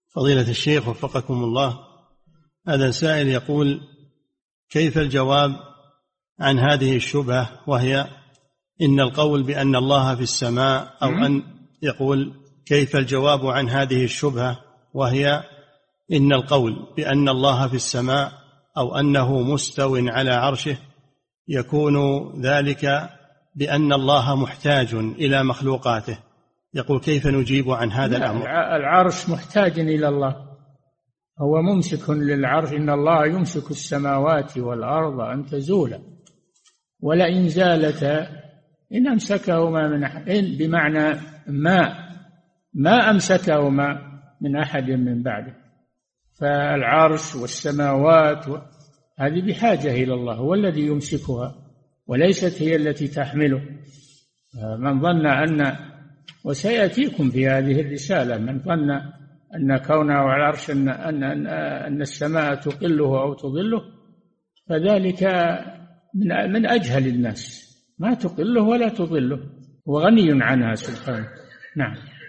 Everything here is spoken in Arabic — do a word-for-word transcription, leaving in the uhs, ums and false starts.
فضيلة الشيخ وفقكم الله، هذا سائل يقول: كيف الجواب عن هذه الشبهة وهي إن القول بأن الله في السماء، أو أن يقول كيف الجواب عن هذه الشبهة وهي إن القول بأن الله في السماء أو أنه مستو على عرشه يكون ذلك بأن الله محتاج إلى مخلوقاته، يقول كيف نجيب عن هذا الأمر؟ العرش محتاج إلى الله، هو ممسك للعرش، إن الله يمسك السماوات والأرض أن تزولا ولئن زالتا إن أمسكهما من أحد، بمعنى ما ما أمسكهما من أحد من بعده. فالعرش والسماوات هذه بحاجة إلى الله، هو الذي يمسكها وليست هي التي تحمله. من ظن أن، وسيأتيكم في هذه الرسالة، من ظن أن كونه على العرش أن, أن, أن السماء تقله أو تظله فذلك من, من أجهل الناس، ما تقله ولا تظله، وغني عنها سبحانه. نعم.